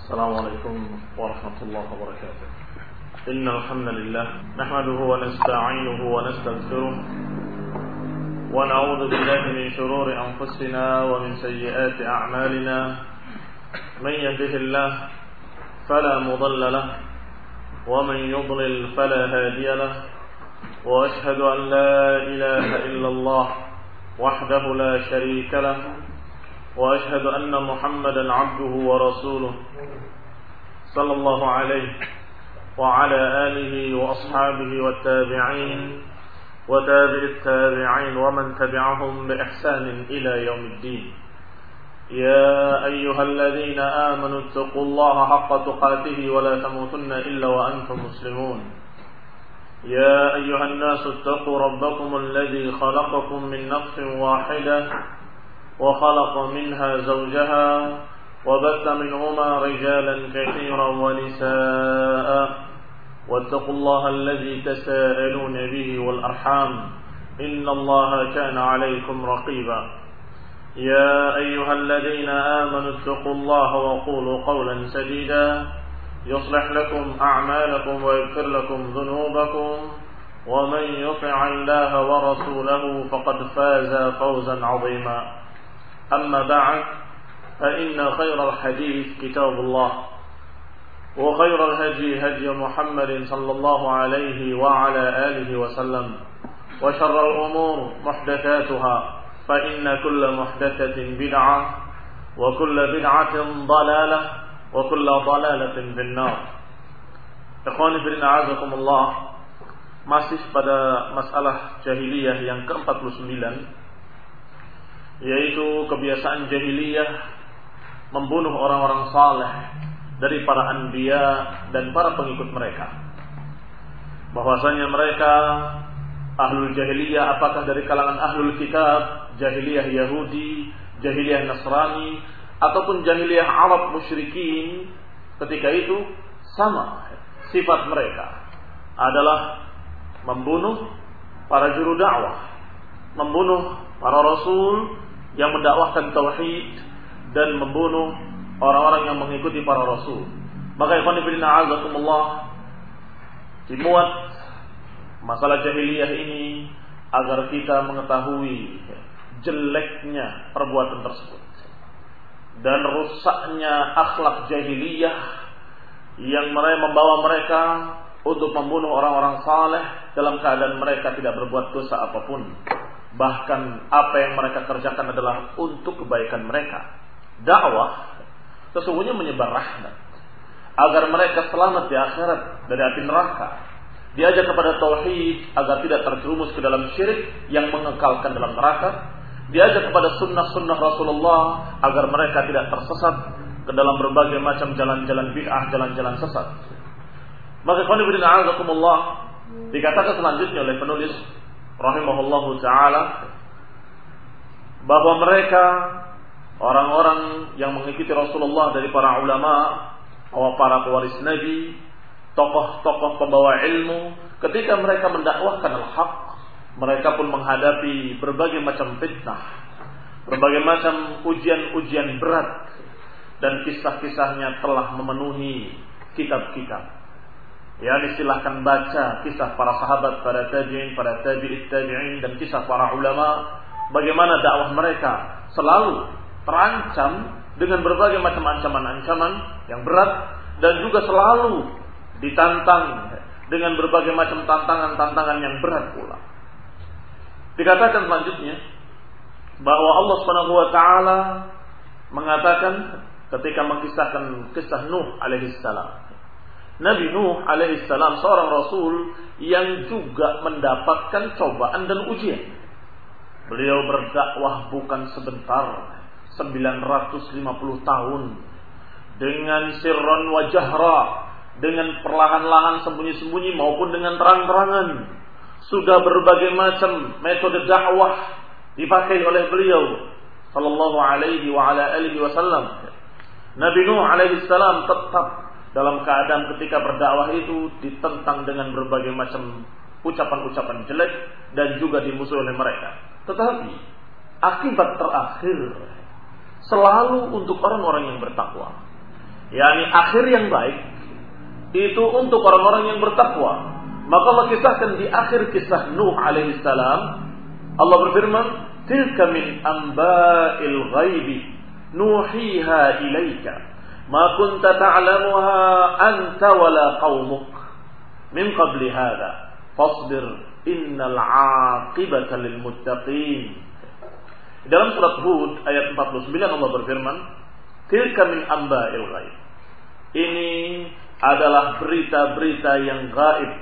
السلام عليكم ورحمة الله وبركاته. إن الحمد لله نحمده ونستعينه ونستغفره ونعوذ بالله من شرور أنفسنا ومن سيئات أعمالنا. من يهده الله فلا مضل له ومن يضلل فلا هادي له، وأشهد أن لا إله إلا الله وحده لا شريك له، وأشهد أن محمدا عبده ورسوله صلى الله عليه وعلى آله وأصحابه والتابعين وتابع التابعين ومن تبعهم بإحسان إلى يوم الدين. يا أيها الذين آمنوا اتقوا الله حق تقاته ولا تموتن إلا وأنتم مسلمون. يا أيها الناس اتقوا ربكم الذي خلقكم من نفس واحدة وخلق منها زوجها وبث منهما رجالا كثيرا ونساء، واتقوا الله الذي تساءلون به والأرحام إن الله كان عليكم رقيبا. يا أيها الذين آمنوا اتقوا الله وقولوا قولا سديدا يصلح لكم أعمالكم ويغفر لكم ذنوبكم، ومن يطع الله ورسوله فقد فاز فوزا عظيما. أما بعد، فإن خير الحديث كتاب الله، وخير الهدي هدي محمد صلى الله عليه وعلى آله وسلم، وشر الأمور محدثاتها، فإن كل محدثة بدعة وكل بدعة ضلالة وكل ضلالة في النار. Ikhwani fillah, a'azakumullah. Masih pada masalah jahiliyah yang ke-49, yaitu kebiasaan jahiliyah membunuh orang-orang saleh dari para anbiya dan para pengikut mereka. Bahwasanya mereka ahlul jahiliyah, apakah dari kalangan ahlul kitab, jahiliyah Yahudi, jahiliyah Nasrani, ataupun jahiliyah Arab musyrikin, ketika itu sama sifat mereka adalah membunuh para juru dakwah, membunuh para rasul yang mendakwahkan tauhid, dan membunuh orang-orang yang mengikuti para rasul. Maka ikhwan fillah, a'azakumullah, dimuat masalah jahiliyah ini agar kita mengetahui jeleknya perbuatan tersebut dan rusaknya akhlak jahiliyah yang membawa mereka untuk membunuh orang-orang saleh dalam keadaan mereka tidak berbuat dosa apapun. Bahkan apa yang mereka kerjakan adalah untuk kebaikan mereka. Dakwah sesungguhnya menyebar rahmat agar mereka selamat di akhirat dari api neraka. Diajak kepada tauhid agar tidak terjerumus ke dalam syirik yang mengekalkan dalam neraka. Diajak kepada sunnah-sunnah Rasulullah agar mereka tidak tersesat ke dalam berbagai macam jalan-jalan bid'ah, jalan-jalan sesat. Maka qul inna a'udzukumullah, dikatakan selanjutnya oleh penulis rahimahullahu ta'ala bahwa mereka orang-orang yang mengikuti Rasulullah dari para ulama, para pewaris Nabi, tokoh-tokoh pembawa ilmu, ketika mereka mendakwahkan al-haq, mereka pun menghadapi berbagai macam fitnah, berbagai macam ujian-ujian berat, dan kisah-kisahnya telah memenuhi kitab-kitab. Ya, silahkan baca kisah para sahabat, para tabi'in, para tabi'it tabi'in, dan kisah para ulama, bagaimana dakwah mereka selalu terancam dengan berbagai macam ancaman-ancaman yang berat, dan juga selalu ditantang dengan berbagai macam tantangan-tantangan yang berat pula. Dikatakan selanjutnya bahwa Allah Subhanahu wa taala mengatakan ketika mengisahkan kisah Nuh alaihi salam. Nabi Nuh alaihissalam seorang rasul yang juga mendapatkan cobaan dan ujian. Beliau berdakwah bukan sebentar, 950 tahun, dengan sirran wa jahra, dengan perlahan-lahan sembunyi-sembunyi maupun dengan terang-terangan. Sudah berbagai macam metode dakwah dipakai oleh beliau sallallahu alaihi wa ala alihi wasallam. Nabi Nuh alaihissalam tetap dalam keadaan ketika berdakwah itu ditentang dengan berbagai macam ucapan-ucapan jelek dan juga dimusuhi oleh mereka. Tetapi akibat terakhir selalu untuk orang-orang yang bertakwa, yakni akhir yang baik itu untuk orang-orang yang bertakwa. Maka Allah kisahkan di akhir kisah Nuh alaihi salam, Allah berfirman, "Tilka min amba'il ghaibi nuhiha ilaika ma kunta ta'lamuha anta wala qaumuk min qabli hadha fasbir innal 'aqibata lil muttaqin." Dalam surat Hud ayat 49 Allah berfirman, "Tilka min amba'il ghaib." Ini adalah berita-berita yang gaib.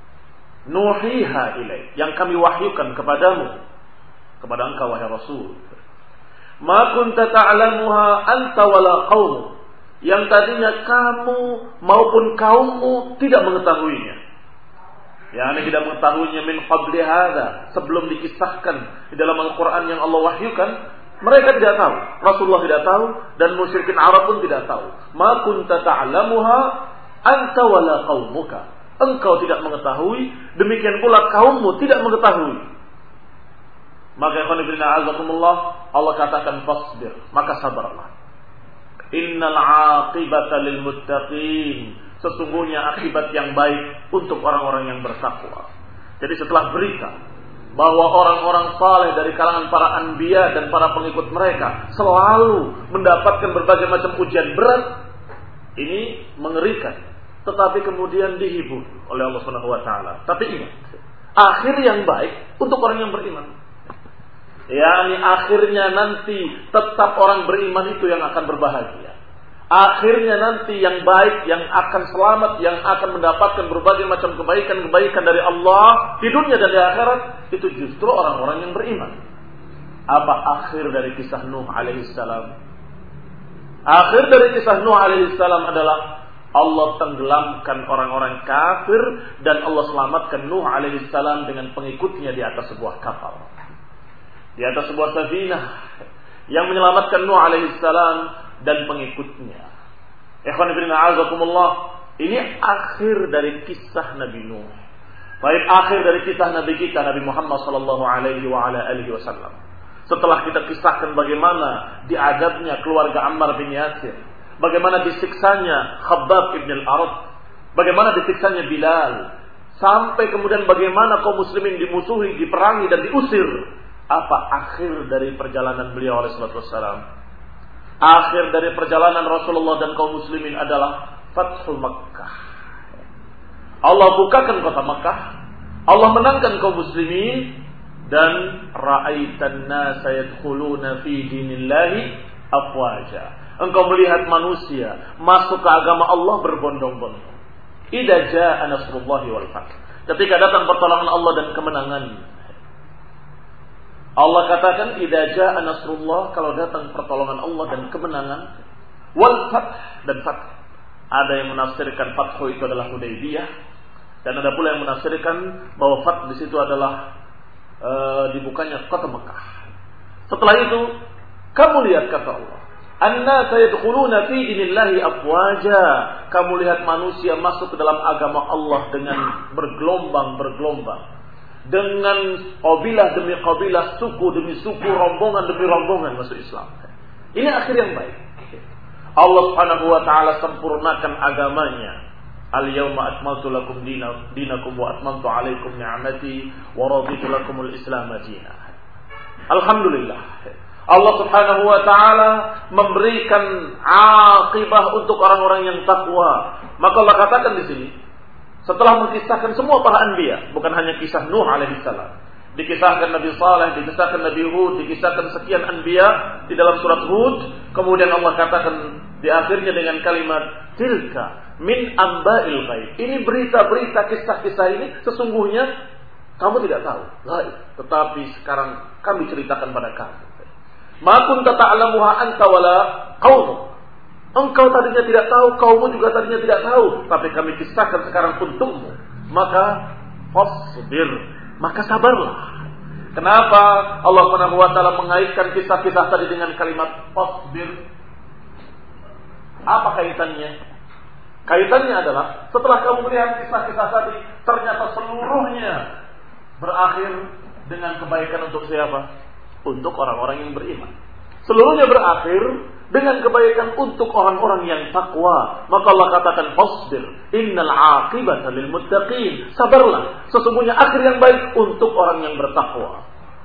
Nuhiha ilaik, yang kami wahyukan kepadamu, kepada engkau wahai Rasul. Ma kunta ta'lamuha anta wala qaum, yang tadinya kamu maupun kaummu tidak mengetahuinya. Yang tidak mengetahuinya min qabli hadza, sebelum dikisahkan di dalam Al-Qur'an yang Allah wahyukan, mereka tidak tahu, Rasulullah tidak tahu, dan musyrikin Arab pun tidak tahu. Ma kunta ta'lamuha anta wala qaumuka, engkau tidak mengetahui, demikian pula kaummu tidak mengetahui. Maka Allah katakan fasbir, maka sabarlah. Innal 'aqibata lil muttaqin, sesungguhnya akibat yang baik untuk orang-orang yang bertakwa. Jadi setelah berita bahwa orang-orang saleh dari kalangan para anbiya dan para pengikut mereka selalu mendapatkan berbagai macam ujian berat, ini mengerikan. Tetapi kemudian dihibur oleh Allah Subhanahu wa taala. Tapi ingat, akhir yang baik untuk orang yang beriman. yakni akhirnya nanti tetap orang beriman itu yang akan berbahagia. Akhirnya nanti yang baik, yang akan selamat, yang akan mendapatkan berbagai macam kebaikan-kebaikan dari Allah di dunia dan di akhirat, itu justru orang-orang yang beriman. Apa akhir dari kisah Nuh alaihissalam? Akhir dari kisah Nuh alaihissalam adalah Allah tenggelamkan orang-orang kafir dan Allah selamatkan Nuh alaihissalam dengan pengikutnya di atas sebuah kapal, di atas sebuah safinah yang menyelamatkan Nuh alaihissalam dan pengikutnya. Ikhwan fillah a'azakumullah, ini akhir dari kisah Nabi Nuh. Baik, akhir dari kisah Nabi kita Nabi Muhammad sallallahu alaihi wa ala alihi wasallam. Setelah kita kisahkan bagaimana diadabnya keluarga Ammar bin Yasir, bagaimana disiksanya Khabbab ibn al-Arat, bagaimana disiksanya Bilal, sampai kemudian bagaimana kaum muslimin dimusuhi, diperangi dan diusir. Apa akhir dari perjalanan beliau alaihi salatu wassalam? Akhir dari perjalanan Rasulullah dan kaum muslimin adalah Fathul Makkah. Allah bukakan kota Makkah, Allah menangkan kaum muslimin, dan ra'aitan nasa yadkhuluna fi dinillahi afwaja. Engkau melihat manusia masuk ke agama Allah berbondong-bondong. Idza jaa nasrullahi wal fath. Ketika datang pertolongan Allah dan kemenangan. Allah katakan idza jaa nasrullah, kalau datang pertolongan Allah dan kemenangan, wal fath dan fath. Ada yang menafsirkan fathu itu adalah Hudaybiyah, dan ada pula yang menafsirkan bahwa fath di situ adalah dibukanya kota Mekah. Setelah itu, kamu lihat kata Allah, annasa yadkhuluna fi dinillahi afwaja. Kamu lihat manusia masuk ke dalam agama Allah dengan bergelombang-bergelombang, dengan qabilah demi qabilah, suku demi suku, rombongan demi rombongan masuk Islam. Ini akhir yang baik. Allah Subhanahu wa taala sempurnakan agamanya. Al-yawma akmaltu lakum dinakum wa atmamtu alaikum ni'mati wa raditu lakumul Islam dinan. Alhamdulillah. Allah Subhanahu wa taala memberikan aqibah untuk orang-orang yang takwa. Maka Allah katakan di sini, setelah mengisahkan semua para anbiya, bukan hanya kisah Nuh alaihissalam, dikisahkan Nabi Saleh, dikisahkan Nabi Hud, dikisahkan sekian anbiya di dalam surat Hud, kemudian Allah katakan di akhirnya dengan kalimat tilka min amba'il ghaib. Ini berita-berita, kisah-kisah ini sesungguhnya kamu tidak tahu, ghaib, tetapi sekarang kami ceritakan pada kamu. Ma kunta ta'lamuha anta wala qaumuk. Engkau tadinya tidak tahu, kaummu juga tadinya tidak tahu, tapi kami kisahkan sekarang untukmu. Maka fasbir, maka sabarlah. Kenapa Allah Subhanahu wa taala mengaitkan kisah-kisah tadi dengan kalimat fasbir? Apa kaitannya? Kaitannya adalah setelah kamu melihat kisah-kisah tadi, ternyata seluruhnya berakhir dengan kebaikan untuk siapa? Untuk orang-orang yang beriman. Seluruhnya berakhir dengan kebaikan untuk orang-orang yang takwa. Maka Allah katakan fasbir innal aqibata lil muttaqin. Sabarlah, sesungguhnya akhir yang baik untuk orang yang bertakwa.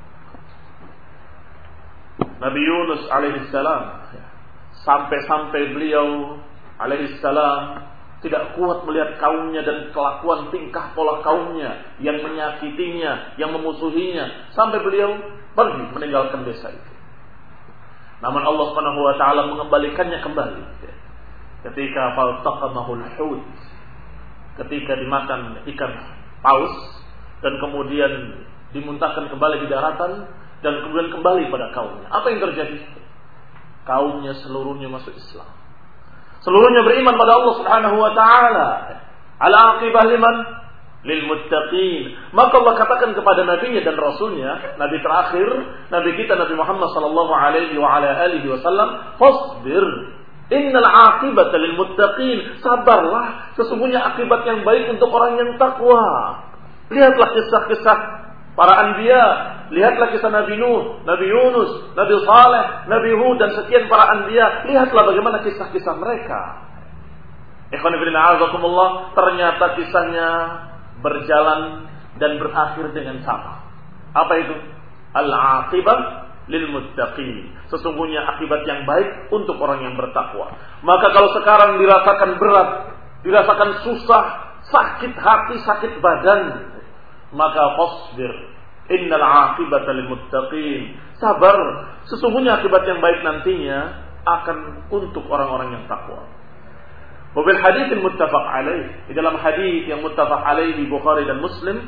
Nabi Yunus alaihissalam, sampai-sampai beliau alaihissalam tidak kuat melihat kaumnya dan kelakuan tingkah pola kaumnya yang menyakitinya, yang memusuhinya, sampai beliau pergi meninggalkan desa itu. Namun Allah Subhanahu wa taala mengembalikannya kembali. Ketika faltaqamahul hut, ketika dimakan ikan paus dan kemudian dimuntahkan kembali di daratan dan kemudian kembali pada kaumnya. Apa yang terjadi? Kaumnya seluruhnya masuk Islam. Seluruhnya beriman pada Allah Subhanahu wa taala. Al-aqibah liman? Lil muttaqin. Maka Allah katakan kepada nabinya dan rasulnya, nabi terakhir, nabi kita Nabi Muhammad sallallahu alaihi wa ala alihi wasallam, fasbir innal aqibata lil muttaqin. Sabarlah, sesungguhnya akibat yang baik untuk orang yang takwa. Lihatlah kisah-kisah para anbiya, lihatlah kisah Nabi Nuh, Nabi Yunus, Nabi Saleh, Nabi Hud dan sekian para anbiya. Lihatlah bagaimana kisah-kisah mereka. Ikhwan fillah a'azakumullah, ternyata kisahnya berjalan dan berakhir dengan sama. Apa itu? Al-aqibah lil muttaqin. Sesungguhnya akibat yang baik untuk orang yang bertakwa. Maka kalau sekarang dirasakan berat, dirasakan susah, sakit hati, sakit badan, maka fasbir innal aqibata lil muttaqin. Sabar, sesungguhnya akibat yang baik nantinya akan untuk orang-orang yang takwa. Wabil hadits muttafaq alaih, di dalam hadis yang muttafaq alaih di Bukhari dan Muslim,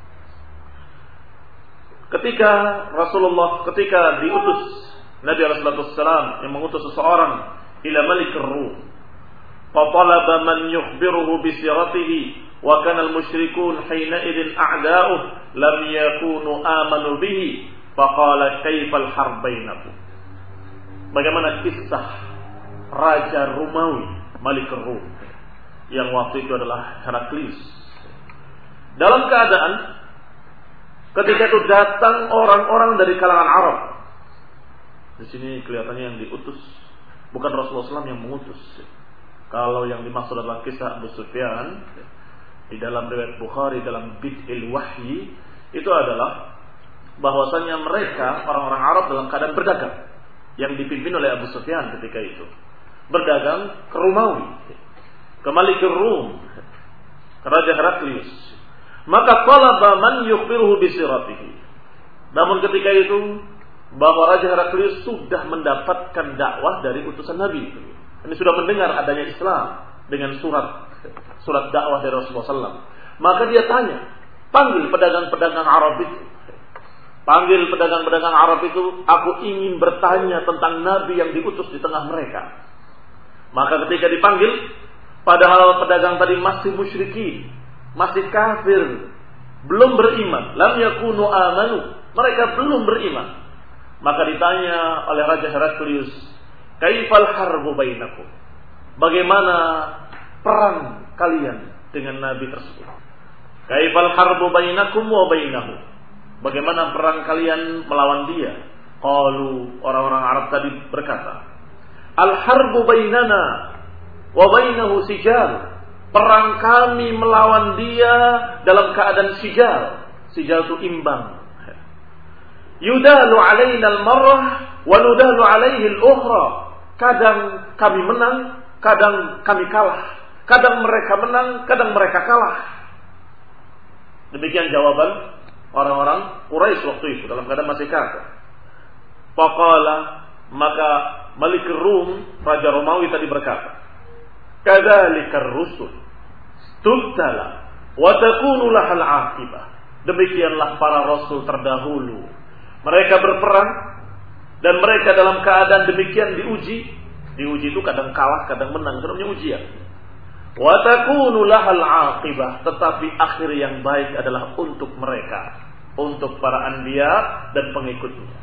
ketika diutus Nabi sallallahu alaihi wasallam yang mengutus seseorang ila Malik Rum, fa talaba man yukhbiruhu bi siratihi wa kana al-musyrikun hina idin a'da'uhu lam yakunu amanu bihi fa qala kayfal harbainakum. Bagaimana kisah Raja Romawi Malik Rum yang waktu itu adalah Heraklius. Dalam keadaan ketika itu datang orang-orang dari kalangan Arab. Di sini kelihatannya yang diutus bukan Rasulullah SAW yang mengutus. Kalau yang dimaksud adalah kisah Abu Sufyan di dalam riwayat Bukhari dalam Bid'il Wahyi, itu adalah bahwasanya mereka orang-orang Arab dalam keadaan berdagang yang dipimpin oleh Abu Sufyan ketika itu. Berdagang ke Romawi, ke Malik Rum, ke Raja Heraklius. Maka talaba man yukhbiruhu bi siratihi. Namun ketika itu bahwa Raja Heraklius sudah mendapatkan dakwah dari utusan Nabi. Ini sudah mendengar adanya Islam dengan surat dakwah dari Rasulullah SAW. Maka dia tanya, panggil pedagang-pedagang Arab itu. Panggil pedagang-pedagang Arab itu, aku ingin bertanya tentang Nabi yang diutus di tengah mereka. Maka ketika dipanggil, padahal pedagang tadi masih musyrikin, masih kafir, belum beriman, lam yakunu amanu, mereka belum beriman. Maka ditanya oleh Raja Heraklius, kaifal harbu bainakum? Bagaimana perang kalian dengan Nabi tersebut? Kaifal harbu bainakum wa bainahu? Bagaimana perang kalian melawan dia? Qalu, orang-orang Arab tadi berkata, al-harbu bainana wa bainahu sijal. Perang kami melawan dia dalam keadaan sijal. Sijal itu imbang. Yudalu alaina al-marrah wa nudalu alaihi al-ukhra. Kadang kami menang, kadang kami kalah. Kadang mereka menang, kadang mereka kalah. Demikian jawaban orang-orang Quraisy waktu itu dalam keadaan masih kafir. Faqala, maka Malik Rum, Raja Romawi tadi berkata, kadzalikar rusul tubtala wa takunu lahal aqibah. Demikianlah para rasul terdahulu. Mereka berperang dan mereka dalam keadaan demikian diuji. Diuji itu kadang kalah, kadang menang, itu namanya ujian. Wa takunu lahal aqibah, tetapi akhir yang baik adalah untuk mereka, untuk para anbiya dan pengikutnya.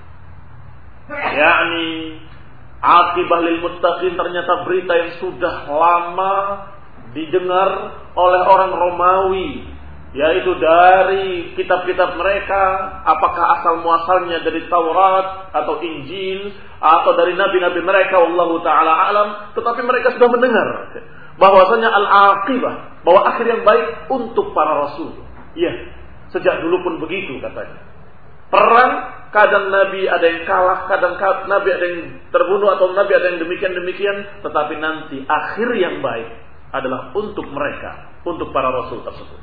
Yakni aqibah lil muttaqin, ternyata berita yang sudah lama didengar oleh orang Romawi yaitu dari kitab-kitab mereka, apakah asal muasalnya dari Taurat atau Injil atau dari nabi-nabi mereka, wallahu taala alam, tetapi mereka sudah mendengar bahwasanya al-aqibah, bahwa akhir yang baik untuk para rasul. Iya, sejak dulu pun begitu katanya. Perang, kadang nabi ada yang kalah, kadang nabi ada yang terbunuh atau nabi ada yang demikian, tetapi nanti akhir yang baik adalah untuk mereka, untuk para rasul tersebut.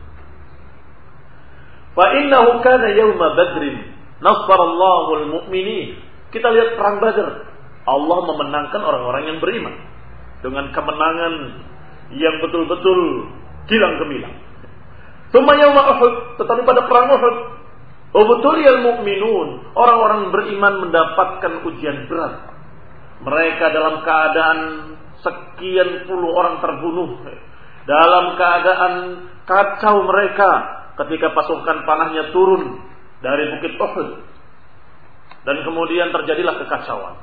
Fa innahu kana yauma badrin nasarallahu al-mu'minin. Kita lihat perang Badar. Allah memenangkan orang-orang yang beriman dengan kemenangan yang betul-betul gilang gemilang. Tsumma yauma Uhud, tetapi pada perang Uhud, ubtuliyal mu'minun, orang-orang beriman mendapatkan ujian berat. Mereka dalam keadaan sekian puluh orang terbunuh, dalam keadaan kacau mereka ketika pasukan panahnya turun dari bukit Uhud, dan kemudian terjadilah kekacauan.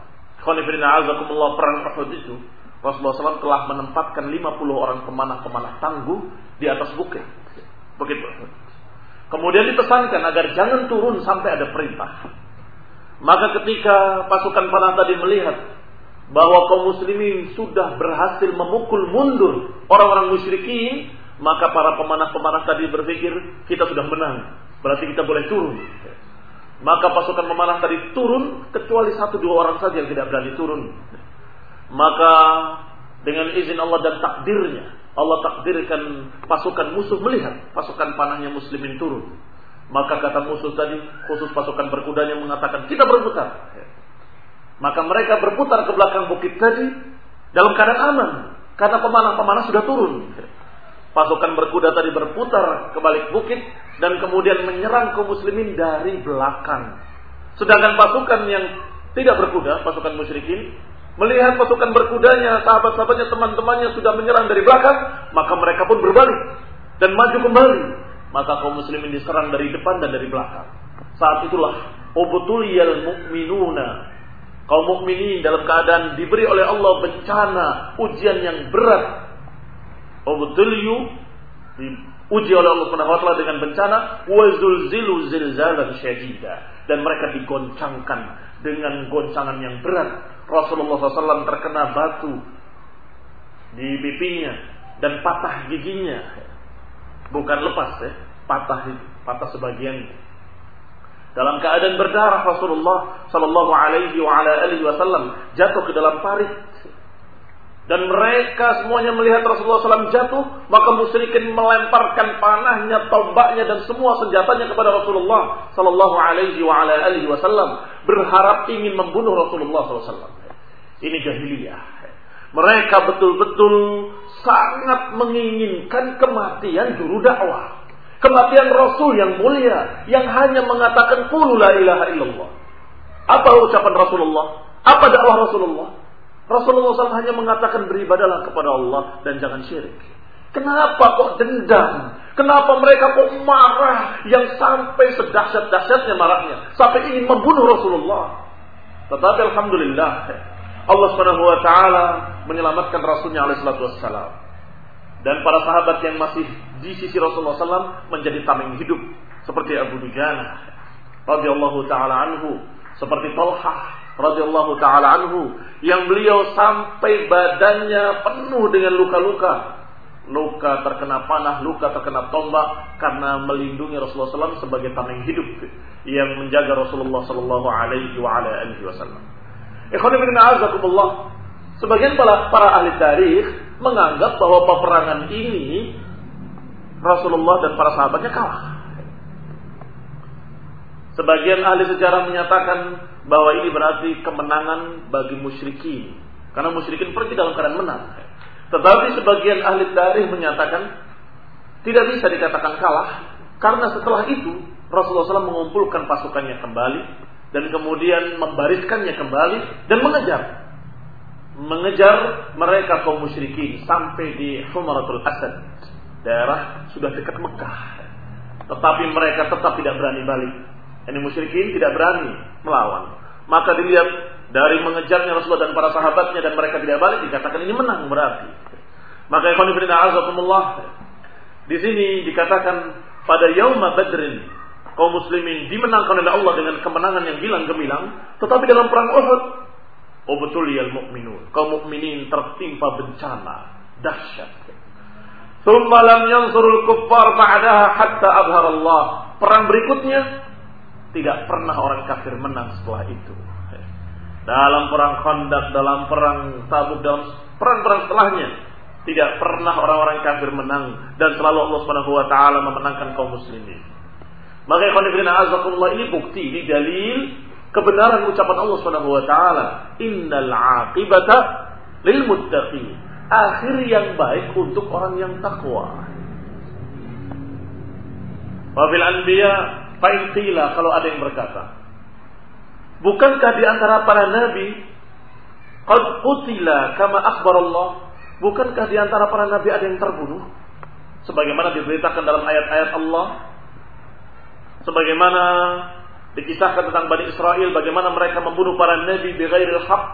Perang Uhud itu Rasulullah SAW telah menempatkan 50 orang pemanah-pemanah tangguh di atas bukit Uhud. Kemudian dipesankan agar jangan turun sampai ada perintah. Maka ketika pasukan panah tadi melihat bahwa kaum muslimin sudah berhasil memukul mundur orang-orang musyrikin, maka para pemanah-pemanah tadi berpikir, kita sudah menang, berarti kita boleh turun. Maka pasukan pemanah tadi turun, kecuali 1-2 orang saja yang tidak berani turun. Maka dengan izin Allah dan takdirnya, Allah takdirkan pasukan musuh melihat pasukan panahnya muslimin turun. Maka kata musuh tadi, khusus pasukan berkudanya mengatakan, kita berputar. Maka mereka berputar ke belakang bukit tadi dalam keadaan aman, karena pemanah-pemanah sudah turun. Pasukan berkuda tadi berputar ke balik bukit dan kemudian menyerang kaum muslimin dari belakang. Sedangkan pasukan yang tidak berkuda, pasukan musyrikin, melihat pasukan berkudanya, sahabat-sahabatnya, teman-temannya sudah menyerang dari belakang, maka mereka pun berbalik dan maju kembali. Maka kaum muslimin diserang dari depan dan dari belakang. Saat itulah ubtuliyal mu'minuna, kaum mukminin dalam keadaan diberi oleh Allah bencana, ujian yang berat. Ubtuliyu, diuji oleh Allah Subhanahu wa taala dengan bencana, wa zulzilu zilzalan syadida, dan mereka digoncangkan dengan goncangan yang berat. Rasulullah SAW terkena batu di pipinya dan patah giginya. Bukan lepas ya, patah sebagian. Dalam keadaan berdarah, Rasulullah sallallahu alaihi wasallam jatuh ke dalam parit. Dan mereka semuanya melihat Rasulullah SAW jatuh, maka musyrikin melemparkan panahnya, tombaknya dan semua senjatanya kepada Rasulullah sallallahu alaihi wasallam, berharap ingin membunuh Rasulullah SAW. Ini jahiliyah. Mereka betul-betul sangat menginginkan kematian juru dakwah, kematian Rasul yang mulia, yang hanya mengatakan qulu la ilaha illallah. Apa ucapan Rasulullah? Apa dakwah Rasulullah? Rasulullah SAW hanya mengatakan beribadalah kepada Allah dan jangan syirik. Kenapa kok dendam? Kenapa mereka kok marah yang sampai sedahsyat-dahsyatnya marahnya, sampai ingin membunuh Rasulullah? Tetapi alhamdulillah, Allah Subhanahu wa taala menyelamatkan Rasulnya alaihi salatu wassalam. Dan para sahabat yang masih di sisi Rasulullah SAW menjadi tameng hidup, seperti Abu Dujana radhiyallahu taala anhu, seperti Talhah radhiyallahu taala anhu, yang beliau sampai badannya penuh dengan luka-luka, luka terkena panah, luka terkena tombak, karena melindungi Rasulullah SAW sebagai tameng hidup yang menjaga Rasulullah sallallahu alaihi wasallam. Ikhwan fillah a'azakumullah, sebagian para ahli tarikh menganggap bahwa peperangan ini Rasulullah dan para sahabatnya kalah. Sebagian ahli sejarah menyatakan bahwa ini berarti kemenangan bagi musyrikin, karena musyrikin pergi dalam keadaan menang. Tetapi sebagian ahli tarikh menyatakan tidak bisa dikatakan kalah, karena setelah itu Rasulullah SAW mengumpulkan pasukannya kembali dan kemudian membariskannya kembali dan mengejar mereka kaum musyrikin sampai di Humaratul Asad, daerah sudah dekat Mekah. Tetapi mereka tetap tidak berani balik. Ini musyrikin tidak berani melawan. Maka dilihat dari mengejarnya Rasulullah dan para sahabatnya dan mereka tidak balik, dikatakan ini menang berarti. Maka ikhwan fillah a'azakumullah, di sini dikatakan pada Yauma Badrin kaum muslimin dimenangkan oleh Allah dengan kemenangan yang gilang gemilang, tetapi dalam perang Uhud ubtuliyal mu'minun, kaum mukminin tertimpa bencana dahsyat. Tsumma lam yansurul kuffar ba'daha hatta azhar Allah. Perang berikutnya tidak pernah orang kafir menang setelah itu. Dalam perang Khandaq, dalam perang Tabuk, dalam perang-perang setelahnya tidak pernah orang-orang kafir menang, dan selalu Allah Subhanahu wa taala memenangkan kaum muslimin. Maka ikhwan fillah azakumullah, ini bukti, ini dalil kebenaran ucapan Allah Subhanahu wa taala, innal aqibata lil muttaqin. Akhir yang baik untuk orang yang takwa. Wa bil anbiya fa in qila, kalau ada yang berkata, bukankah di antara para nabi qad qutila kama akhbar Allah? Bukankah di antara para nabi ada yang terbunuh sebagaimana diberitakan dalam ayat-ayat Allah? Sebagaimana dikisahkan tentang Bani Israel, bagaimana mereka membunuh para nabi bighairil haqq.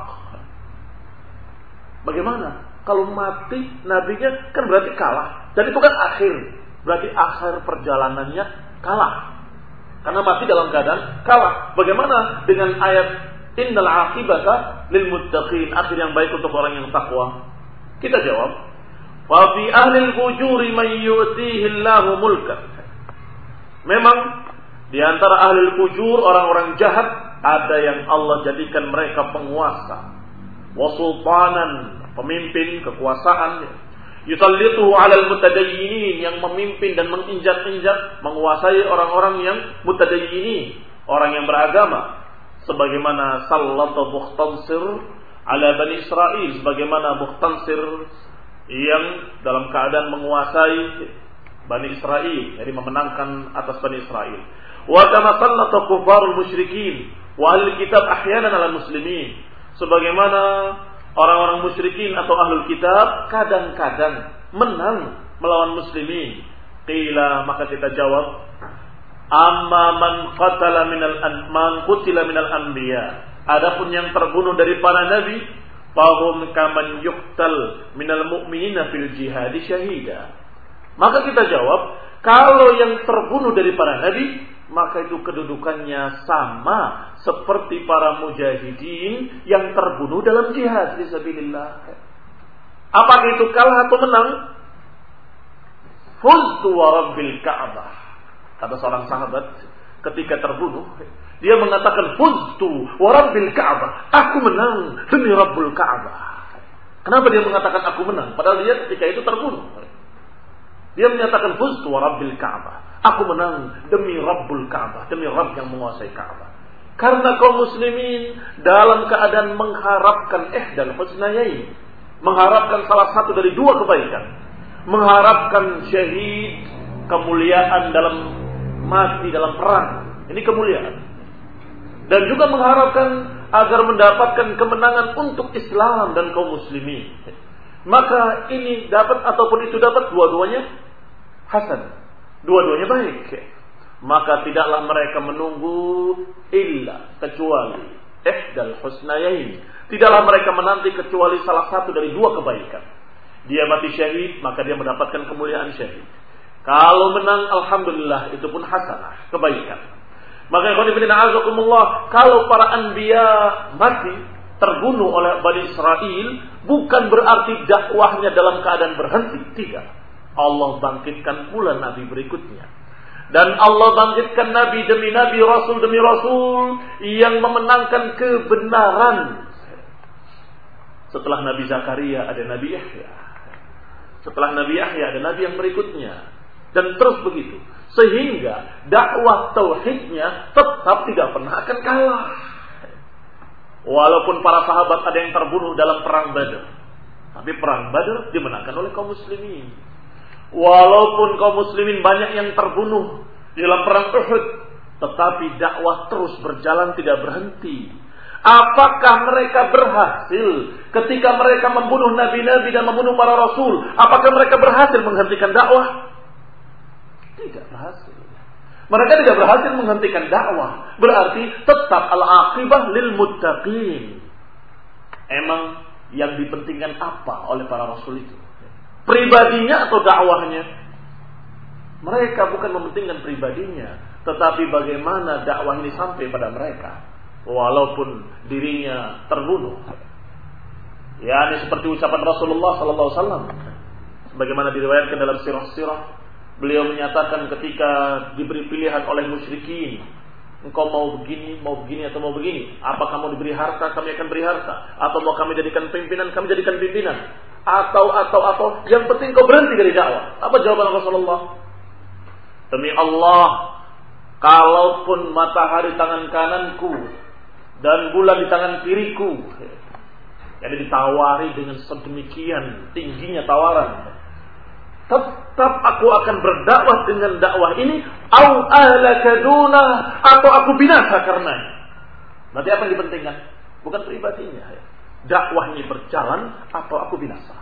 Bagaimana? Kalau mati nabinya kan berarti kalah. Dan itu kan akhir. Berarti akhir perjalanannya kalah. Karena mati dalam keadaan kalah. Bagaimana dengan ayat innal aqibata lil muttaqin, akhir yang baik untuk orang yang takwa? Kita jawab, wa fi ahlil fujuri man yu'tihi Allahu mulkan. Memang di antara ahli fujur, orang-orang jahat, ada yang Allah jadikan mereka penguasa, wa sultanan, pemimpin, kekuasaan. Yusallituhu 'alal mutadayyinin, yang memimpin dan menginjak-injak, menguasai orang-orang yang mutadayyinin, orang yang beragama. Sebagaimana sallata Bukhtansir 'ala Bani Israel, sebagaimana Bukhtansir yang dalam keadaan menguasai Bani Israel, jadi memenangkan atas Bani Israel. Wa kama sallata kufarul musyrikin wa ahlul kitab ahyanan 'alal muslimin, sebagaimana orang-orang musyrikin atau ahlul kitab kadang-kadang menang melawan muslimin. Qila, maka kita jawab, amma man qutila minal anbiya, adapun yang terbunuh dari para nabi, fahum kaman yuqtal minal mu'minina fil jihad syahida. Maka kita jawab, kalau yang terbunuh dari para nabi, maka itu kedudukannya sama seperti para mujahidin yang terbunuh dalam jihad fisabilillah. Apakah itu kalah atau menang? Fuztu wa rabbil Ka'bah, kata seorang sahabat ketika terbunuh, dia mengatakan fuztu wa rabbil Ka'bah, aku menang demi Rabbul Ka'bah. Kenapa dia mengatakan aku menang? Padahal dia ketika itu terbunuh. Dia menyatakan fuztu wa rabbil Ka'bah, aku menang demi Rabbul Ka'bah, demi Rabb yang menguasai Ka'bah. Karena kaum muslimin dalam keadaan mengharapkan ihdal husnayain, mengharapkan salah satu dari dua kebaikan, mengharapkan syahid, kemuliaan dalam mati dalam perang, ini kemuliaan, dan juga mengharapkan agar mendapatkan kemenangan untuk Islam dan kaum muslimin. Maka ini dapat ataupun itu dapat, dua-duanya hasan, dua-duanya baik. Maka tidaklah mereka menunggu illa, kecuali ihdal husnayain, tidaklah mereka menanti kecuali salah satu dari dua kebaikan. Dia mati syahid, maka dia mendapatkan kemuliaan syahid. Kalau menang, alhamdulillah, itu pun hasanah, kebaikan. Maka kalau para anbiya mati, terbunuh oleh Bani Israel, bukan berarti dakwahnya dalam keadaan berhenti, tidak. Allah bangkitkan pula nabi berikutnya. Dan Allah bangkitkan nabi demi nabi, rasul demi rasul yang memenangkan kebenaran. Setelah Nabi Zakaria ada Nabi Yahya. Setelah Nabi Yahya ada nabi yang berikutnya. Dan terus begitu. Sehingga dakwah tauhidnya tetap tidak pernah akan kalah. Walaupun para sahabat ada yang terbunuh dalam perang Badar, tapi perang Badar dimenangkan oleh kaum muslimin. Walaupun kaum muslimin banyak yang terbunuh di dalam perang Uhud, tetapi dakwah terus berjalan, tidak berhenti. Apakah mereka berhasil ketika mereka membunuh nabi-nabi dan membunuh para rasul? Apakah mereka berhasil menghentikan dakwah? Tidak berhasil. Mereka tidak berhasil menghentikan dakwah. Berarti tetap al-aqibah lil muttaqin. Emang yang dipentingkan apa oleh para rasul itu? Pribadinya atau dakwahnya? Mereka bukan mementingkan pribadinya, tetapi bagaimana dakwah ini sampai pada mereka, walaupun dirinya terbunuh. Ya, ini seperti ucapan Rasulullah sallallahu alaihi wasallam. Sebagaimana diriwayatkan dalam sirah-sirah, beliau menyatakan ketika diberi pilihan oleh musyrikin, engkau mau begini atau mau begini? Apa kamu diberi harta, kami akan beri harta. Atau mau kami jadikan pimpinan, kami jadikan pimpinan. Atau, yang penting kau berhenti dari dakwah. Apa jawaban Rasulullah? Demi Allah, kalaupun matahari tangan kananku dan bulan di tangan kiriku, jadi ditawari dengan sedemikian tingginya tawaran, tetap aku akan berdakwah dengan dakwah ini, au ahlakaduna, atau aku binasa karenanya. Berarti apa yang dipentingkan? Bukan pribadinya. Dakwah ini berjalan atau aku binasa.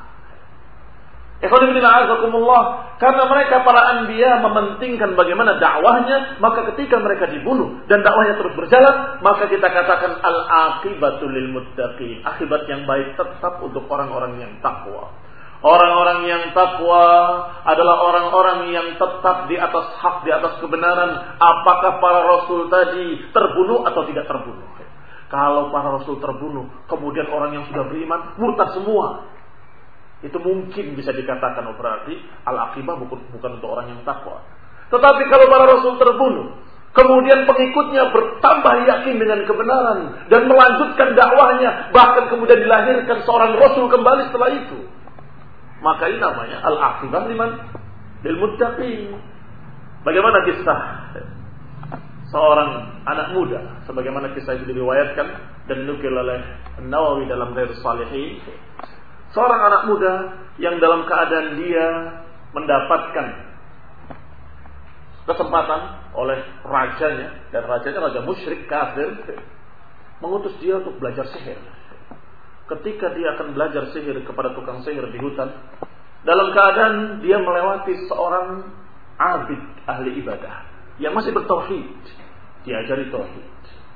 Karena mereka para anbiya mementingkan bagaimana dakwahnya, maka ketika mereka dibunuh dan dakwahnya terus berjalan, maka kita katakan al-aqibatul lil muttaqin. Akibat yang baik tetap untuk orang-orang yang takwa. Orang-orang yang takwa adalah orang-orang yang tetap di atas hak, di atas kebenaran. Apakah para rasul tadi terbunuh atau tidak terbunuh? Kalau para rasul terbunuh, kemudian orang yang sudah beriman murtad semua, itu mungkin bisa dikatakan berarti al-aqibah bukan untuk orang yang takwa. Tetapi kalau para rasul terbunuh, kemudian pengikutnya bertambah yakin dengan kebenaran dan melanjutkan dakwahnya, bahkan kemudian dilahirkan seorang rasul kembali setelah itu, maka ini namanya al-aqibah lil muttaqin. Bagaimana kisah seorang anak muda, sebagaimana kisah itu diriwayatkan dan dinukil oleh Nawawi dalam Riyadhus Shalihin. Seorang anak muda yang dalam keadaan dia mendapatkan kesempatan oleh rajanya, dan rajanya raja musyrik kafir, mengutus dia untuk belajar sihir. Ketika dia akan belajar sihir kepada tukang sihir di hutan, dalam keadaan dia melewati seorang abid ahli ibadah yang masih bertauhid, diajari tauhid.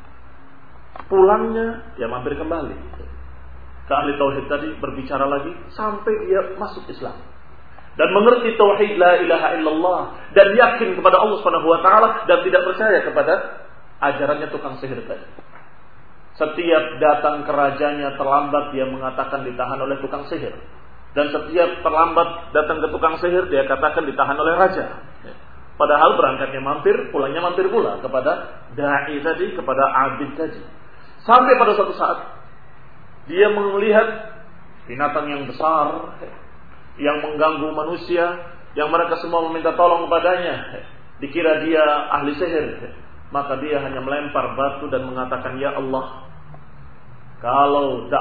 Pulangnya dia mampir kembali ke ahli tauhid tadi, berbicara lagi sampai dia masuk Islam dan mengerti tauhid la ilaha illallah dan yakin kepada Allah Subhanahu wa taala dan tidak percaya kepada ajarannya tukang sihir tadi. Setiap datang ke rajanya terlambat, dia mengatakan ditahan oleh tukang sihir, dan setiap terlambat datang ke tukang sihir, dia katakan ditahan oleh raja. Padahal berangkatnya mampir, pulangnya mampir pula kepada dai tadi, kepada abid tadi. Sampai pada suatu saat dia melihat binatang yang besar yang mengganggu manusia, yang mereka semua meminta tolong kepadanya. Dikira dia ahli sihir, maka dia hanya melempar batu dan mengatakan, ya Allah, kalau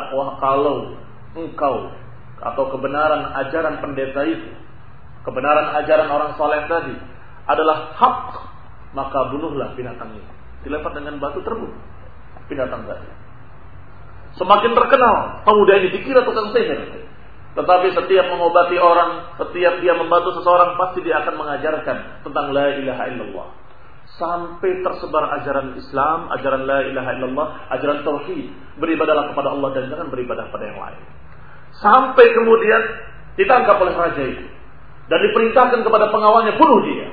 engkau atau kebenaran ajaran pendeta itu, kebenaran ajaran orang saleh tadi adalah hak, maka bunuhlah binatang ini. Dilempar dengan batu, terbunuh binatang tadi. Semakin terkenal pemuda ini, dikira tukang sihir. Tetapi setiap mengobati orang, setiap dia membantu seseorang, pasti dia akan mengajarkan tentang la ilaha illallah. Sampai tersebar ajaran Islam, ajaran la ilaha illallah, ajaran tauhid, beribadahlah kepada Allah dan jangan beribadah pada yang lain. Sampai kemudian ditangkap oleh raja itu dan diperintahkan kepada pengawalnya, bunuh dia.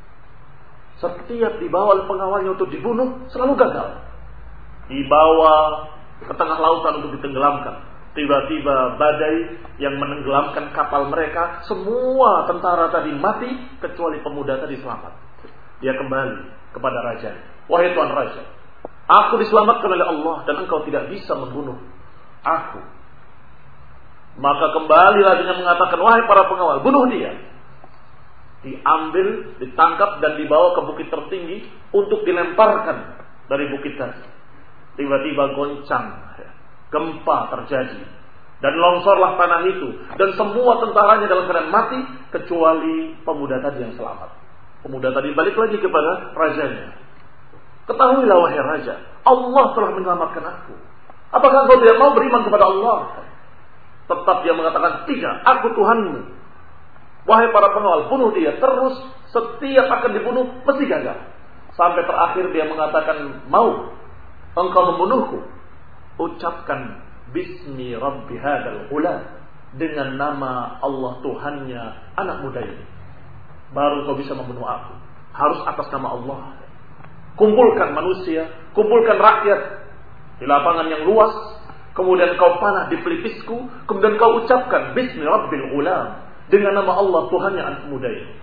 Setiap dibawa oleh pengawalnya untuk dibunuh, selalu gagal. Dibawa ke tengah lautan untuk ditenggelamkan. Tiba-tiba badai yang menenggelamkan kapal mereka, semua tentara tadi mati kecuali pemuda tadi selamat. Dia kembali kepada raja. Wahai tuan raja, aku diselamatkan oleh Allah dan engkau tidak bisa membunuh aku. Maka kembali raja mengatakan, wahai para pengawal, bunuh dia. Diambil, ditangkap dan dibawa ke bukit tertinggi untuk dilemparkan dari bukit tadi. Tiba-tiba goncang, gempa terjadi dan longsorlah tanah itu, dan semua tentaranya dalam keadaan mati kecuali pemuda tadi yang selamat. Pemuda tadi balik lagi kepada rajanya. Ketahuilah wahai raja, Allah telah menyelamatkan aku. Apakah engkau tidak mau beriman kepada Allah? Tetap dia mengatakan, tidak, aku Tuhanmu. Wahai para pengawal, bunuh dia. Terus setiap akan dibunuh mesti gagal. Sampai terakhir dia mengatakan, mau engkau membunuhku? Ucapkan bismi rabbi hadzal ghulam, dengan nama Allah Tuhannya anak muda ini. baru kau bisa membunuh aku. Harus atas nama Allah. Kumpulkan manusia, kumpulkan rakyat di lapangan yang luas, kemudian kau panah di pelipisku, kemudian kau ucapkan Bismi Rabbil Ghulam, dengan nama Allah Tuhannya anak muda ini.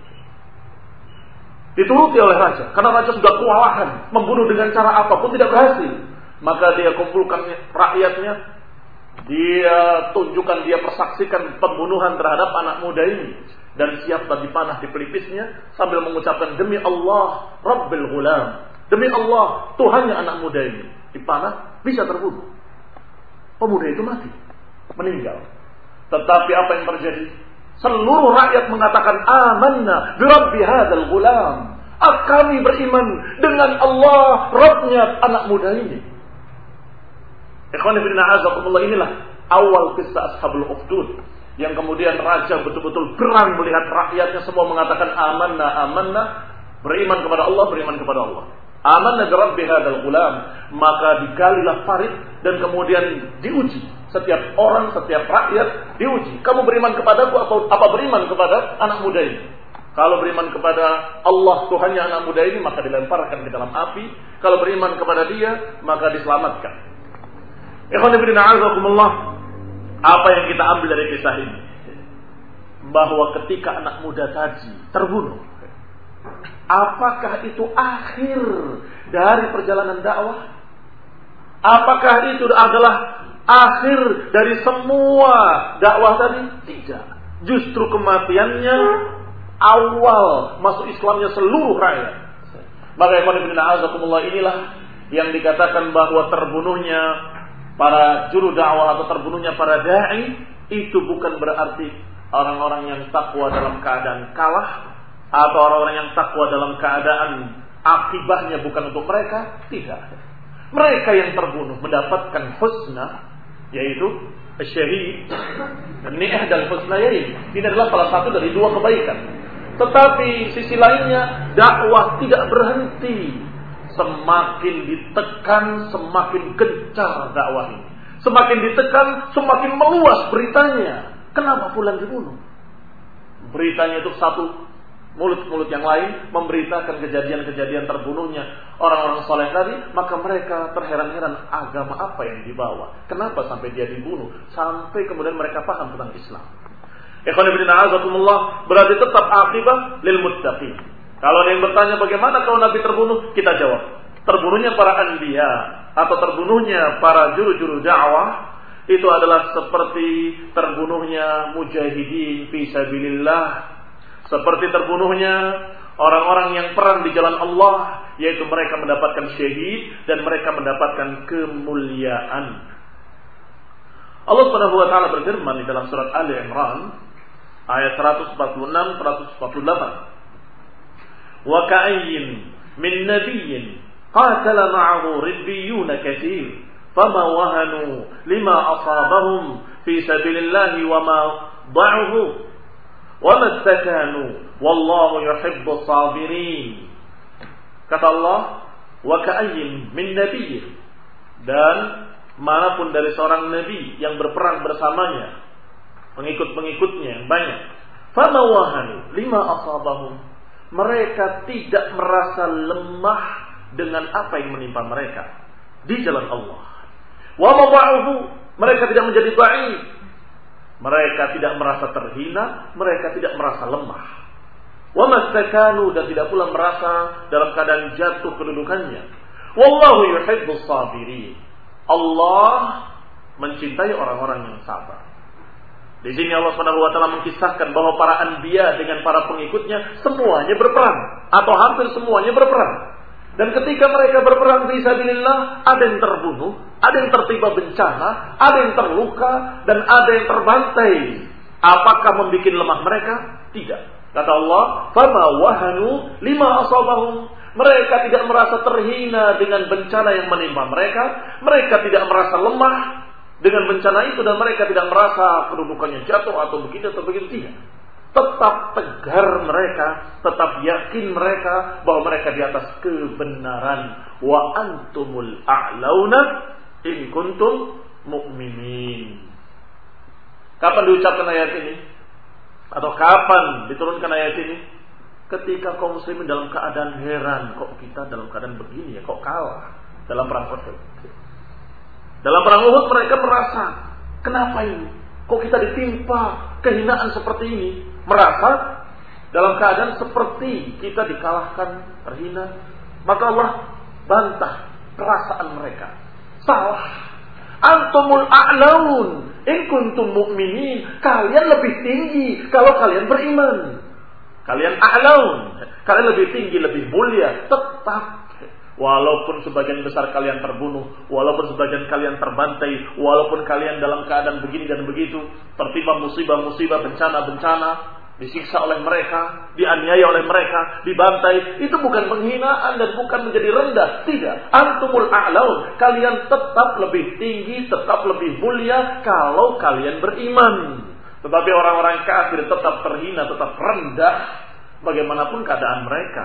Dituruti oleh raja, karena raja sudah kewalahan, membunuh dengan cara apapun tidak berhasil. Maka dia kumpulkan rakyatnya, dia tunjukkan, dia persaksikan pembunuhan terhadap anak muda ini, dan siap bagi panah di pelipisnya sambil mengucapkan demi Allah Rabbil Ghulam, demi Allah Tuhannya anak muda ini. Dipanah bisa terbunuh. Pemuda itu mati, meninggal. Tetapi apa yang terjadi? Seluruh rakyat mengatakan amanna bi rabbi hadzal ghulam. Kami beriman dengan Allah, Rabbnya anak muda ini. Ikhwani fillah azakumullah, inilah awal kisah Ashabul Ukhdud, yang kemudian raja betul-betul gerang melihat rakyatnya semua mengatakan amanna, beriman kepada Allah, beriman kepada Allah. Amanna bi rabbi hadzal ghulam. Maka digalilah parit dan kemudian diuji. Setiap orang, setiap rakyat diuji. Kamu beriman kepadaku apa beriman kepada anak muda ini? Kalau beriman kepada Allah Tuhannya anak muda ini, maka dilemparkan ke dalam api. Kalau beriman kepada dia, maka diselamatkan. Ikhwan fillah a'azakumullah, apa yang kita ambil dari kisah ini? Bahwa ketika anak muda tadi terbunuh, apakah itu akhir dari perjalanan dakwah? Apakah itu adalah akhir dari semua dakwah tadi? Tidak. Justru kematiannya awal masuk Islamnya seluruh rakyat. Maka inilah yang dikatakan bahwa terbunuhnya para juru dakwah atau terbunuhnya para dai itu bukan berarti orang-orang yang takwa dalam keadaan kalah atau orang-orang yang takwa dalam keadaan akibatnya bukan untuk mereka. Tidak. Mereka yang terbunuh mendapatkan husna, yaitu syahid, ni'ah dan husnayain. Ini adalah salah satu dari dua kebaikan. Tetapi sisi lainnya, dakwah tidak berhenti. Semakin ditekan, semakin gencar dakwah ini. Semakin ditekan, semakin meluas beritanya. Kenapa fulan dibunuh? Beritanya itu satu, mulut-mulut yang lain memberitakan kejadian-kejadian terbunuhnya orang-orang soleh tadi, maka mereka terheran-heran agama apa yang dibawa, kenapa sampai dia dibunuh, sampai kemudian mereka paham tentang Islam. Ikhwan fillah a'azakumullah, berarti tetap akibat lil muttaqin. Kalau ada yang bertanya bagaimana kalau Nabi terbunuh, kita jawab, terbunuhnya para anbiya atau terbunuhnya para juru-juru dakwah itu adalah seperti terbunuhnya mujahidin fi sabilillah, seperti terbunuhnya orang-orang yang perang di jalan Allah, yaitu mereka mendapatkan syahid dan mereka mendapatkan kemuliaan. Allah Subhanahu wa taala berfirman di dalam surat Ali Imran ayat 146-148. Wa ka'ayyin min nabiyyin qatala ma'ahu ribbiyun katsir fama wahanu lima asabahum fi sabilillahi wa ma da'uhu wa mastakanu wallahu yuhibbus sabirin. Kata Allah, wa ka'ayyin min nabiyyin, dan manapun dari seorang nabi yang berperang bersamanya, pengikut-pengikutnya yang banyak, fama wahanu lima asabahum, mereka tidak merasa lemah dengan apa yang menimpa mereka di jalan Allah. Wa ma da'uhu, mereka tidak menjadi dhaif. Mereka tidak merasa terhina, mereka tidak merasa lemah. Wa mastakanu, dan tidak pula merasa dalam keadaan jatuh kedudukannya. Wallahu yuhibbus sabirin. Allah mencintai orang-orang yang sabar. Di sini Allah Subhanahu wa taala mengisahkan bahwa para anbiya dengan para pengikutnya semuanya berperang atau hampir semuanya berperang. Dan ketika mereka berperang fi sabilillah, ada yang terbunuh, ada yang tertimpa bencana, ada yang terluka, dan ada yang terbantai. Apakah membuat lemah mereka? Tidak. Kata Allah, fama wahanu lima asabahum. Mereka tidak merasa terhina dengan bencana yang menimpa mereka. Mereka tidak merasa lemah dengan bencana itu, dan mereka tidak merasa kedudukannya jatuh atau begitu atau begitu. Tidak. Tetap tegar mereka, tetap yakin mereka bahwa mereka di atas kebenaran. Wa antumul a'launa in kuntum mu'minin. Kapan diucapkan ayat ini? Atau kapan diturunkan ayat ini? ketika kaum muslimin dalam keadaan heran, kok kita dalam keadaan begini ya, kok kalah dalam perang Uhud. Dalam perang Uhud mereka merasa, kenapa ini? Kok kita ditimpa kehinaan seperti ini? Merasa dalam keadaan seperti kita dikalahkan, terhina. Maka Allah bantah perasaan mereka. Salah. Antumul a'laun in kuntum mu'minin. Kalian lebih tinggi kalau kalian beriman. Kalian a'laun, kalian lebih tinggi, lebih mulia. Tetap, walaupun sebagian besar kalian terbunuh, walaupun sebagian kalian terbantai, walaupun kalian dalam keadaan begini dan begitu, tertimpa musibah-musibah, bencana-bencana, disiksa oleh mereka, dianiaya oleh mereka, dibantai, itu bukan penghinaan dan bukan menjadi rendah. Tidak. Antumul a'laun, kalian tetap lebih tinggi, tetap lebih mulia kalau kalian beriman. Tetapi orang-orang kafir tetap terhina, tetap rendah, bagaimanapun keadaan mereka.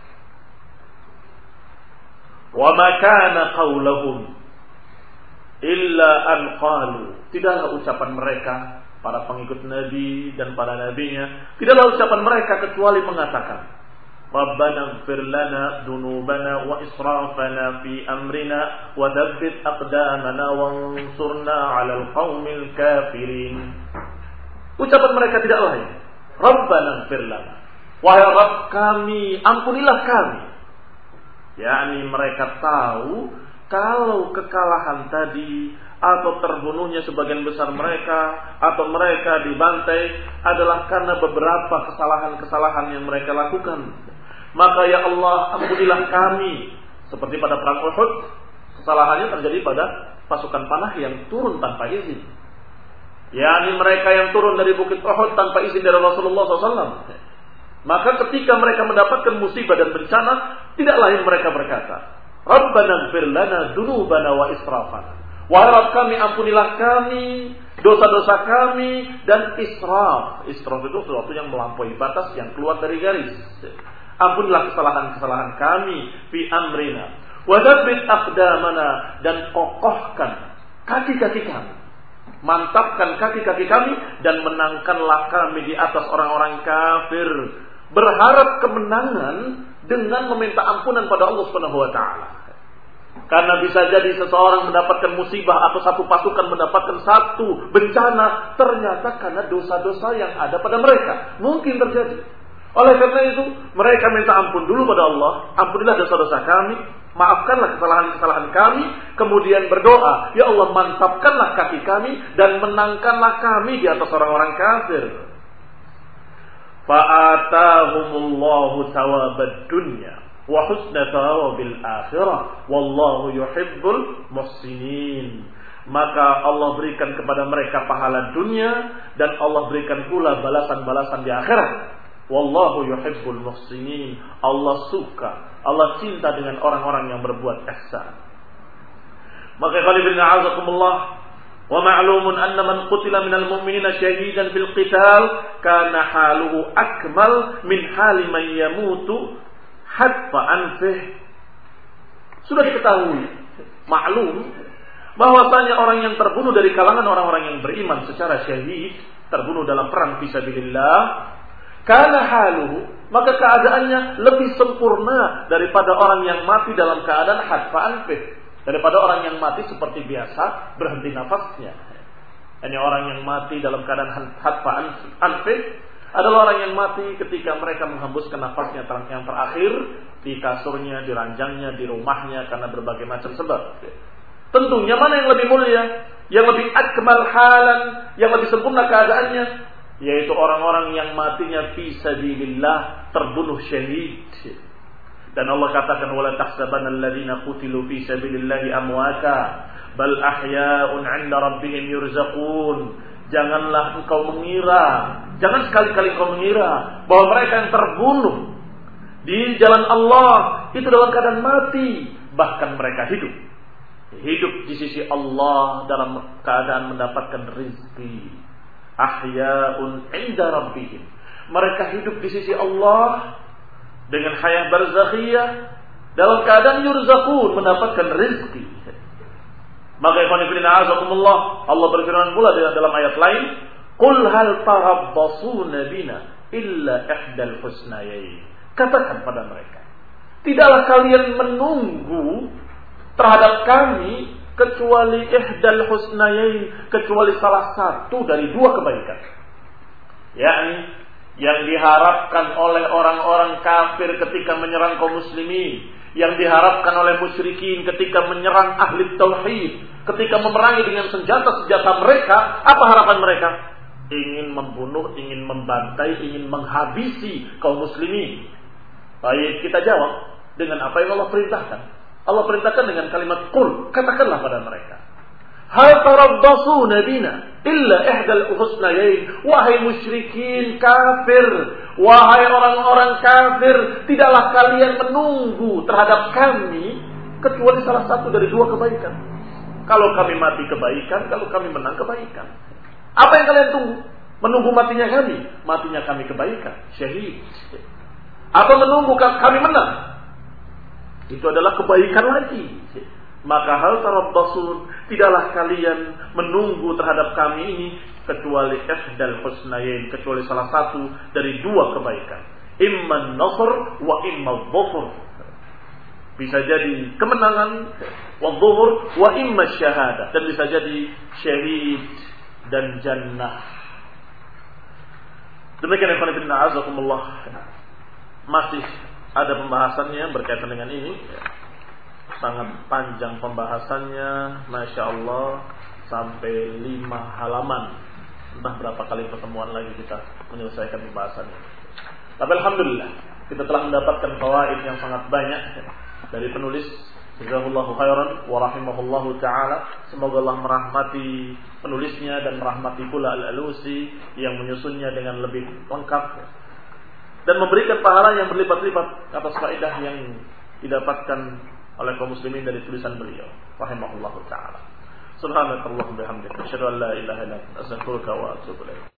Wa ma kana qauluhum illa an qalu. Tidaklah ucapan mereka, para pengikut Nabi dan para nabinya, tidaklah ucapan mereka kecuali mengatakan, Rabbana ighfir lana dhunubana wa israfana fi amrina wa thabbit aqdamana wansurna 'alal qaumil kafirin. Ucapan mereka tidak lain, Rabbana ighfir lana, wahai Rabb kami, ampunilah kami. Yakni mereka tahu kalau kekalahan tadi atau terbunuhnya sebagian besar mereka atau mereka dibantai adalah karena beberapa kesalahan-kesalahan yang mereka lakukan. Maka ya Allah, ampunilah kami. Seperti pada perang Uhud, kesalahannya terjadi pada pasukan panah yang turun tanpa izin. yakni mereka yang turun dari Bukit Uhud tanpa izin dari Rasulullah SAW. Maka ketika mereka mendapatkan musibah dan bencana, tidak lain mereka berkata, Rabbana ighfir lana dzunubana wa israfana. Wahai Rabb kami, ampunilah kami dosa-dosa kami dan israf. Israf itu sesuatu yang melampaui batas, yang keluar dari garis. Ampunilah kesalahan-kesalahan kami fi amrina. Wa tsabbit aqdamana, dan kokohkan kaki-kaki kami. Mantapkan kaki-kaki kami dan menangkanlah kami di atas orang-orang kafir. Berharap kemenangan dengan meminta ampunan pada Allah Subhanahu wa taala. Karena bisa jadi seseorang mendapatkan musibah atau satu pasukan mendapatkan satu bencana ternyata karena dosa-dosa yang ada pada mereka. Mungkin terjadi. Oleh karena itu, mereka minta ampun dulu pada Allah. Ampunilah dosa-dosa kami, maafkanlah kesalahan-kesalahan kami, kemudian berdoa, ya Allah, mantapkanlah kaki kami dan menangkanlah kami di atas orang-orang kafir. Fa'atahumullahu thawabad dunya wa husna thawabil akhirah wallahu yuhibbul muhsinin. Maka Allah berikan kepada mereka pahala dunia dan Allah berikan pula balasan-balasan di akhirat. Wallahu yuhibbul muhsinin. Allah suka, Allah cinta dengan orang-orang yang berbuat ihsan. Maka khalifin a'azakumullah, wa ma'lumun anna man qutila minal mu'minina syahidan fil qital kana haluhu akmal min hali man yamutu hatfa anfih. Sudah diketahui, maklum, bahwasanya orang yang terbunuh dari kalangan orang-orang yang beriman secara syahid, terbunuh dalam perang fisabilillah, karena haluhu, maka keadaannya lebih sempurna daripada orang yang mati dalam keadaan hatfa anfih, daripada orang yang mati seperti biasa berhenti nafasnya. Ini orang yang mati dalam keadaan hatfa anfih adalah orang yang mati ketika mereka menghembuskan nafasnya yang terakhir di kasurnya, di ranjangnya, di rumahnya karena berbagai macam sebab. Tentunya mana yang lebih mulia, yang lebih akmal halan, yang lebih sempurna keadaannya, yaitu orang-orang yang matinya fi sabilillah, terbunuh syahid. Dan Allah katakan, wala tahsabanna alladziina qutilu fi sabilillahi amwata bal ahya'un 'inda rabbihim yurzaqun. Janganlah engkau mengira, jangan sekali-kali engkau mengira bahwa mereka yang terbunuh di jalan Allah itu dalam keadaan mati, bahkan mereka hidup di sisi Allah dalam keadaan mendapatkan rezeki. Ahya'un 'inda rabbihim. Mereka hidup di sisi Allah dengan hayat barzakhiyah dalam keadaan yurzaqun, mendapatkan rezeki. Maka ikhwan fillah azakumullah, Allah berfirman pula dalam ayat lain, qul hal tarabbasuna bina illa ihdal husnayain. Katakan pada mereka, tidaklah kalian menunggu terhadap kami kecuali ihdal husnayain, kecuali salah satu dari dua kebaikan. Yakni yang diharapkan oleh orang-orang kafir ketika menyerang kaum muslimin, yang diharapkan oleh musyrikin ketika menyerang ahli tauhid, ketika memerangi dengan senjata-senjata mereka. Apa harapan mereka? Ingin membunuh, ingin membantai, ingin menghabisi kaum muslimin. Baik, kita jawab dengan apa yang Allah perintahkan. Allah perintahkan dengan kalimat qul, katakanlah pada mereka, hal tarabbasuna bina illa ihdal husnayain. Wahai musyrikin kafir, wahai orang-orang kafir, tidaklah kalian menunggu terhadap kami kecuali salah satu dari dua kebaikan. Kalau kami mati kebaikan, kalau kami menang kebaikan. Apa yang kalian tunggu? Menunggu matinya kami? Matinya kami kebaikan, syahid. Apa menunggu kami menang? Itu adalah kebaikan lagi. Maka hal tarabbasun, tidaklah kalian menunggu terhadap kami ini kecuali ihdal husnayain, kecuali salah satu dari dua kebaikan. Imma nasr wa imma dhufur. Bisa jadi kemenangan, wa dhufur, wa imma syahadah, dan bisa jadi syahid dan jannah. Demikian ikhwan fillah azakumullah. Masih ada pembahasannya berkaitan dengan ini. Sangat panjang pembahasannya, Masya Allah, sampai 5 halaman. Entah berapa kali pertemuan lagi kita menyelesaikan pembahasannya. Tapi alhamdulillah, kita telah mendapatkan fawaid yang sangat banyak dari penulis. Jazakallahu khairan wa rahimahullahu ta'ala. Semoga Allah merahmati penulisnya dan merahmati pula Al-Alusi yang menyusunnya dengan lebih lengkap dan memberikan pahala yang berlipat-lipat atas faedah yang didapatkan oleh kaum muslimin dari tulisan beliau rahimahullahu ta'ala. Subhanakallahumma bihamdika asyhadu an la ilaha illa anta astaghfiruka wa atubu ilaik.